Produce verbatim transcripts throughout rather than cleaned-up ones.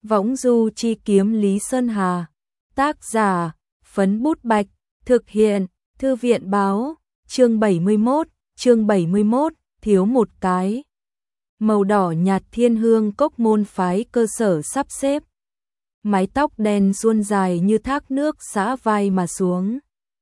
Võng du chi kiếm Lý Sơn Hà. Tác giả, Phấn Bút Bạch. Thực hiện, Thư viện báo. Chương bảy mươi mốt, chương bảy mươi mốt, thiếu một cái. Màu đỏ nhạt thiên hương cốc môn phái cơ sở sắp xếp. Mái tóc đen suôn dài như thác nước xả vai mà xuống.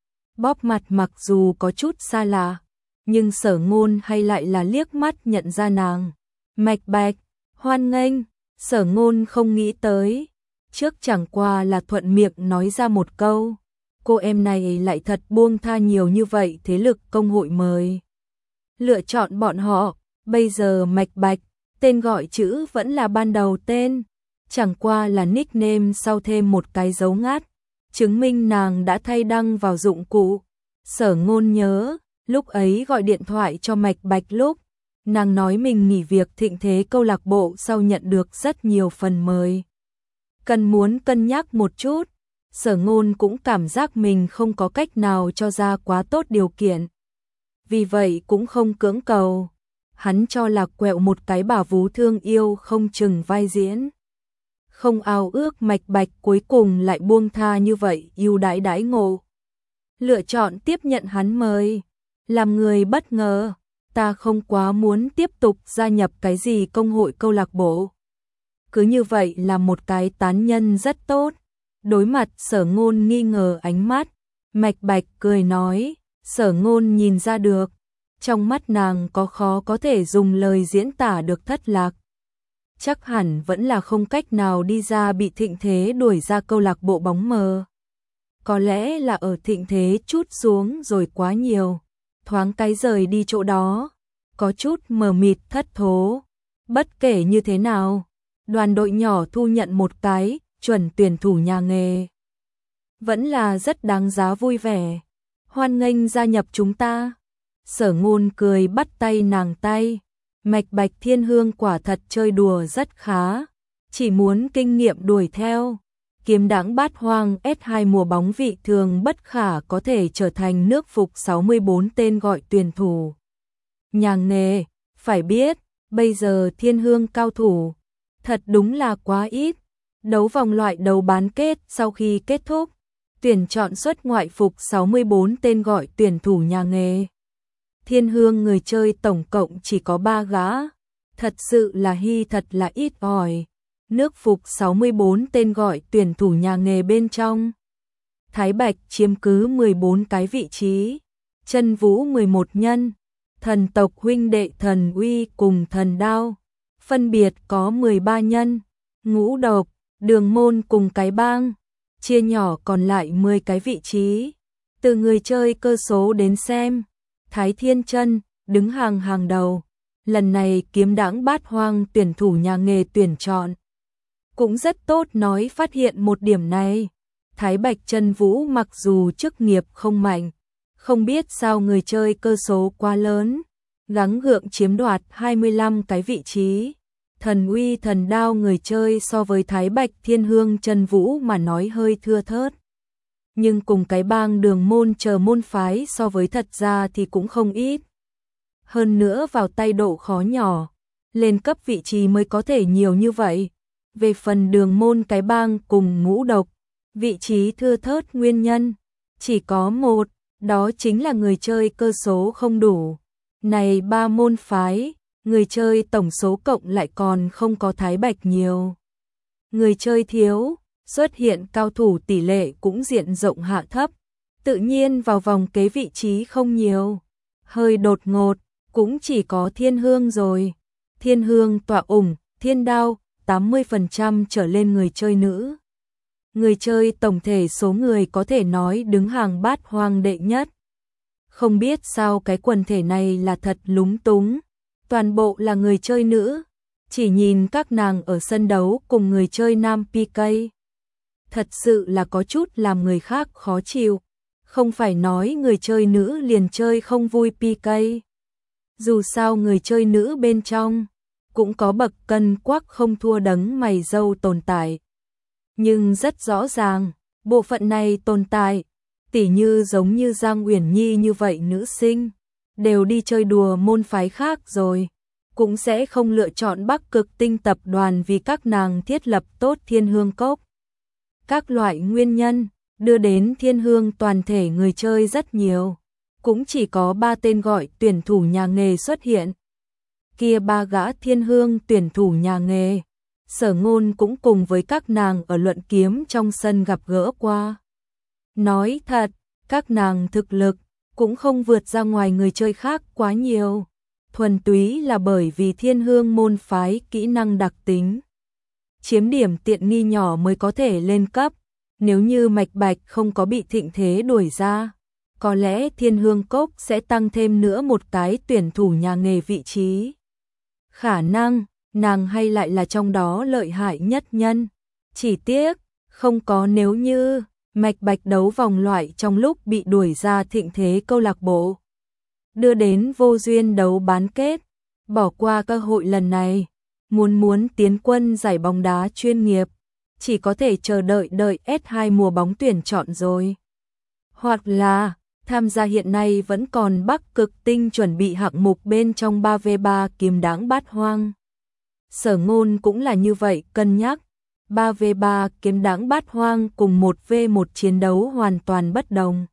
Bóp mặt mặc dù có chút xa lạ, nhưng Sở Ngôn hay lại là liếc mắt nhận ra nàng. Mạch Bạch, hoan nghênh. Sở Ngôn không nghĩ tới, trước chẳng qua là thuận miệng nói ra một câu, cô em này lại thật buông tha nhiều như vậy thế lực công hội mời. Lựa chọn bọn họ, bây giờ Mạch Bạch, tên gọi chữ vẫn là ban đầu tên, chẳng qua là nickname sau thêm một cái dấu ngắt, chứng minh nàng đã thay đăng vào dụng cụ. Sở Ngôn nhớ, lúc ấy gọi điện thoại cho Mạch Bạch lúc, nàng nói mình nghỉ việc Thịnh Thế câu lạc bộ sau nhận được rất nhiều phần mời. Cần muốn cân nhắc một chút, Sở Ngôn cũng cảm giác mình không có cách nào cho ra quá tốt điều kiện. Vì vậy cũng không cưỡng cầu, hắn cho là quẹo một cái bà vú thương yêu không chừng vai diễn. Không ao ước Mạch Bạch cuối cùng lại buông tha như vậy ưu đãi đãi ngộ. Lựa chọn tiếp nhận hắn mời, làm người bất ngờ. Ta không quá muốn tiếp tục gia nhập cái gì công hội câu lạc bộ. Cứ như vậy là một cái tán nhân rất tốt. Đối mặt Sở Ngôn nghi ngờ ánh mắt, Mạch Bạch cười nói, Sở Ngôn nhìn ra được, trong mắt nàng có khó có thể dùng lời diễn tả được thất lạc. Chắc hẳn vẫn là không cách nào đi ra bị Thịnh Thế đuổi ra câu lạc bộ bóng mờ. Có lẽ là ở Thịnh Thế chút xuống rồi quá nhiều. Thoáng cái rời đi chỗ đó, có chút mờ mịt thất thố. Bất kể như thế nào, đoàn đội nhỏ thu nhận một cái chuẩn tuyển thủ nhà nghề. Vẫn là rất đáng giá vui vẻ. Hoan nghênh gia nhập chúng ta. Sở Ngôn cười bắt tay nàng tay. Mạch Bạch Thiên Hương quả thật chơi đùa rất khá. Chỉ muốn kinh nghiệm đuổi theo. Kiếm đãng bát hoang S hai mùa bóng vị thường bất khả có thể trở thành nước phục sáu mươi bốn tên gọi tuyển thủ. Nhà nghề, phải biết, bây giờ Thiên Hương cao thủ, thật đúng là quá ít. Đấu vòng loại đấu bán kết sau khi kết thúc, tuyển chọn xuất ngoại phục sáu mươi bốn tên gọi tuyển thủ nhà nghề. Thiên Hương người chơi tổng cộng chỉ có ba gã, thật sự là hy thật là ít ỏi. Nước phục sáu mươi bốn tên gọi tuyển thủ nhà nghề bên trong. Thái Bạch chiếm cứ mười bốn cái vị trí, Chân Vũ mười một nhân, thần tộc huynh đệ Thần Uy cùng Thần Đao, phân biệt có mười ba nhân, Ngũ Độc, Đường Môn cùng Cái Bang, chia nhỏ còn lại mười cái vị trí. Từ người chơi cơ số đến xem, Thái Thiên Chân đứng hàng hàng đầu. Lần này kiếm đãng bát hoang tuyển thủ nhà nghề tuyển chọn cũng rất tốt nói phát hiện một điểm này. Thái Bạch Chân Vũ mặc dù chức nghiệp không mạnh, không biết sao người chơi cơ số quá lớn, gắng gượng chiếm đoạt hai mươi lăm cái vị trí. Thần Uy Thần Đao người chơi so với Thái Bạch Thiên Hương Chân Vũ mà nói hơi thưa thớt. Nhưng cùng Cái Bang Đường Môn chờ môn phái so với thật ra thì cũng không ít. Hơn nữa vào tay độ khó nhỏ, lên cấp vị trí mới có thể nhiều như vậy. Về phần Đường Môn Cái Bang cùng Ngũ Độc, vị trí thưa thớt nguyên nhân chỉ có một, đó chính là người chơi cơ số không đủ. Này ba môn phái, người chơi tổng số cộng lại còn không có Thái Bạch nhiều. Người chơi thiếu, xuất hiện cao thủ tỷ lệ cũng diện rộng hạ thấp, tự nhiên vào vòng kế vị trí không nhiều. Hơi đột ngột, cũng chỉ có Thiên Hương rồi. Thiên Hương tọa ủng, Thiên Đao, tám mươi phần trăm trở lên người chơi nữ. Người chơi tổng thể số người có thể nói đứng hàng bát hoang đệ nhất. Không biết sao cái quần thể này là thật lúng túng. Toàn bộ là người chơi nữ. Chỉ nhìn các nàng ở sân đấu cùng người chơi nam pê ca. Thật sự là có chút làm người khác khó chịu. Không phải nói người chơi nữ liền chơi không vui pê ca. Dù sao người chơi nữ bên trong cũng có bậc cân quắc không thua đấng mày râu tồn tại. Nhưng rất rõ ràng, bộ phận này tồn tại, tỉ như giống như Giang Uyển Nhi như vậy nữ sinh, đều đi chơi đùa môn phái khác rồi. cũng sẽ không lựa chọn Bắc Cực Tinh tập đoàn vì các nàng thiết lập tốt Thiên Hương Cốc. Các loại nguyên nhân đưa đến Thiên Hương toàn thể người chơi rất nhiều, cũng chỉ có ba tên gọi tuyển thủ nhà nghề xuất hiện. Kia ba gã Thiên Hương tuyển thủ nhà nghề, Sở Ngôn cũng cùng với các nàng ở luận kiếm trong sân gặp gỡ qua. Nói thật, các nàng thực lực cũng không vượt ra ngoài người chơi khác quá nhiều, thuần túy là bởi vì Thiên Hương môn phái kỹ năng đặc tính. Chiếm điểm tiện nghi nhỏ mới có thể lên cấp, nếu như Mạch Bạch không có bị thịnh thế đuổi ra, có lẽ Thiên Hương Cốc sẽ tăng thêm nữa một cái tuyển thủ nhà nghề vị trí. Khả năng, nàng hay lại là trong đó lợi hại nhất nhân. Chỉ tiếc, không có nếu như Mạch Bạch đấu vòng loại trong lúc bị đuổi ra thịnh thế câu lạc bộ, đưa đến vô duyên đấu bán kết, bỏ qua cơ hội lần này, muốn muốn tiến quân giải bóng đá chuyên nghiệp, chỉ có thể chờ đợi đợi S hai mùa bóng tuyển chọn rồi. Hoặc là, tham gia hiện nay vẫn còn Bắc Cực Tinh chuẩn bị hạng mục bên trong ba vs ba kiếm đãng bát hoang. Sở Ngôn cũng là như vậy cân nhắc, ba vs ba kiếm đãng bát hoang cùng một vs một chiến đấu hoàn toàn bất đồng.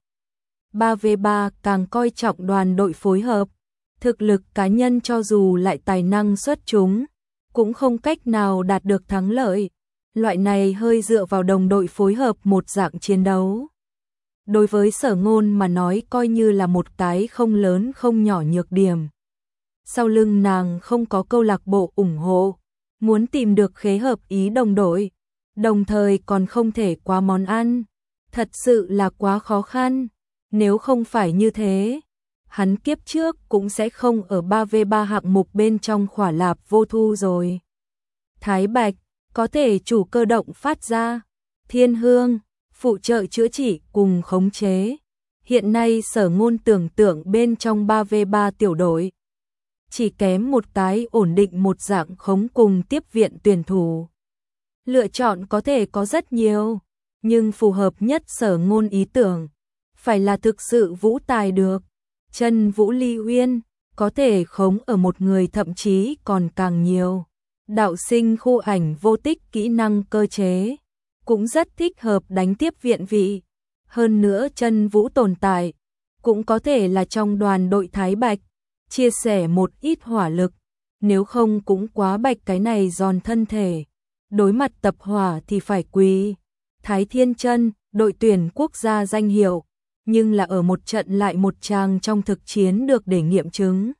ba vs ba càng coi trọng đoàn đội phối hợp, thực lực cá nhân cho dù lại tài năng xuất chúng, cũng không cách nào đạt được thắng lợi. Loại này hơi dựa vào đồng đội phối hợp một dạng chiến đấu. Đối với Sở Ngôn mà nói coi như là một cái không lớn không nhỏ nhược điểm. Sau lưng nàng không có câu lạc bộ ủng hộ, muốn tìm được khế hợp ý đồng đội, đồng thời còn không thể qua món ăn, thật sự là quá khó khăn. Nếu không phải như thế, hắn kiếp trước cũng sẽ không ở ba vs ba hạng mục bên trong khỏa lạp vô thu rồi. Thái Bạch có thể chủ cơ động phát ra, Thiên Hương phụ trợ chữa trị cùng khống chế. Hiện nay Sở Ngôn tưởng tượng bên trong ba vs ba tiểu đội, chỉ kém một cái ổn định một dạng khống cùng tiếp viện tuyển thủ. Lựa chọn có thể có rất nhiều, nhưng phù hợp nhất Sở Ngôn ý tưởng phải là thực sự vũ tài được. Chân Vũ Ly Uyên có thể khống ở một người thậm chí còn càng nhiều. Đạo sinh khu ảnh vô tích kỹ năng cơ chế cũng rất thích hợp đánh tiếp viện vị. Hơn nữa Chân Vũ tồn tại cũng có thể là trong đoàn đội Thái Bạch, chia sẻ một ít hỏa lực, nếu không cũng quá Bạch cái này giòn thân thể. Đối mặt tập hỏa thì phải quý. Thái Thiên Chân, đội tuyển quốc gia danh hiệu, nhưng là ở một trận lại một tràng trong thực chiến được để nghiệm chứng.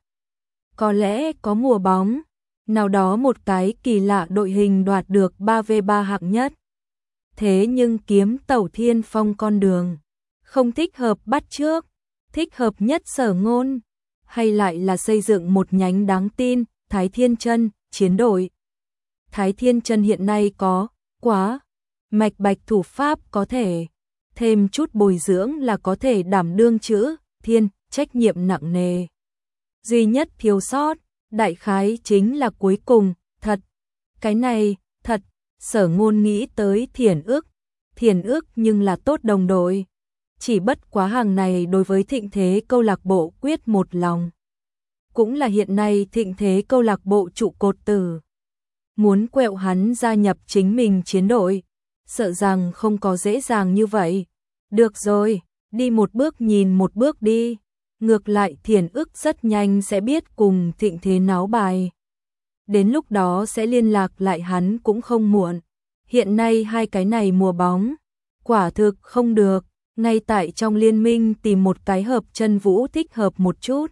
Có lẽ có mùa bóng nào đó một cái kỳ lạ đội hình đoạt được ba vs ba hạng nhất. Thế nhưng kiếm tẩu thiên phong con đường, không thích hợp bắt trước, thích hợp nhất Sở Ngôn, hay lại là xây dựng một nhánh đáng tin, Thái Thiên Chân, chiến đội. Thái Thiên Chân hiện nay có, quá, Mạch Bạch thủ pháp có thể, thêm chút bồi dưỡng là có thể đảm đương chữ, thiên, trách nhiệm nặng nề. Duy nhất thiếu sót, đại khái chính là cuối cùng, thật. Cái này, thật, Sở Ngôn nghĩ tới Thiển Ước, Thiển Ước nhưng là tốt đồng đội. Chỉ bất quá hàng này đối với thịnh thế câu lạc bộ quyết một lòng. Cũng là hiện nay thịnh thế câu lạc bộ trụ cột tử. Muốn quẹo hắn gia nhập chính mình chiến đội, sợ rằng không có dễ dàng như vậy. Được rồi, đi một bước nhìn một bước đi. Ngược lại Thiển Ước rất nhanh sẽ biết cùng thịnh thế náo bài. Đến lúc đó sẽ liên lạc lại hắn cũng không muộn. Hiện nay hai cái này mùa bóng, quả thực không được, ngay tại trong liên minh tìm một cái hợp Chân Vũ thích hợp một chút.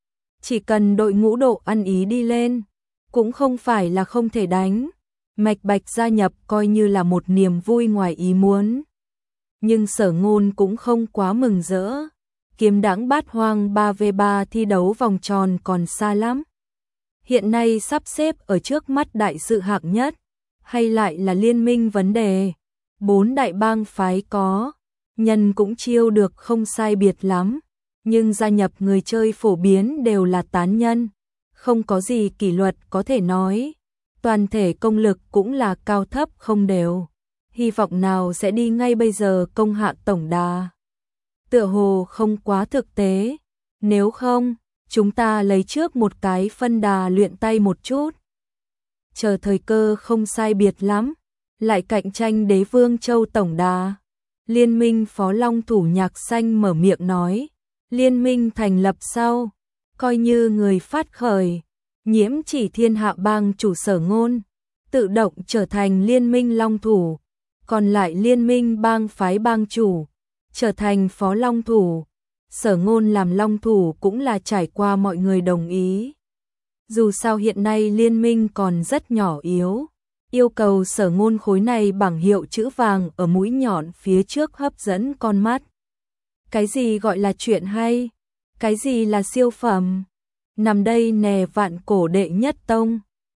Chỉ cần đội ngũ độ ăn ý đi lên, cũng không phải là không thể đánh. Mạch Bạch gia nhập coi như là một niềm vui ngoài ý muốn. Nhưng Sở Ngôn cũng không quá mừng rỡ. Kiếm đãng bát hoang ba vs ba thi đấu vòng tròn còn xa lắm. Hiện nay sắp xếp ở trước mắt đại sự hạng nhất, hay lại là liên minh vấn đề. Bốn đại bang phái có, nhân cũng chiêu được không sai biệt lắm, nhưng gia nhập người chơi phổ biến đều là tán nhân, không có gì kỷ luật có thể nói. Toàn thể công lực cũng là cao thấp không đều. Hy vọng nào sẽ đi ngay bây giờ công hạ tổng đà. Tựa hồ không quá thực tế, nếu không, chúng ta lấy trước một cái phân đà luyện tay một chút. Chờ thời cơ không sai biệt lắm, lại cạnh tranh đế vương châu tổng đà. Liên minh Phó Long Thủ Nhạc Xanh mở miệng nói, liên minh thành lập sau, coi như người phát khởi, nhiễm chỉ thiên hạ bang chủ Sở Ngôn, tự động trở thành liên minh Long Thủ, còn lại liên minh bang phái bang chủ, trở thành Phó Long Thủ. Sở Ngôn làm Long Thủ cũng là trải qua mọi người đồng ý. Dù sao hiện nay liên minh còn rất nhỏ yếu, yêu cầu Sở Ngôn khối này bảng hiệu chữ vàng ở mũi nhọn phía trước hấp dẫn con mắt. Cái gì gọi là chuyện hay? Cái gì là siêu phẩm? Nằm đây nè vạn cổ đệ nhất tông.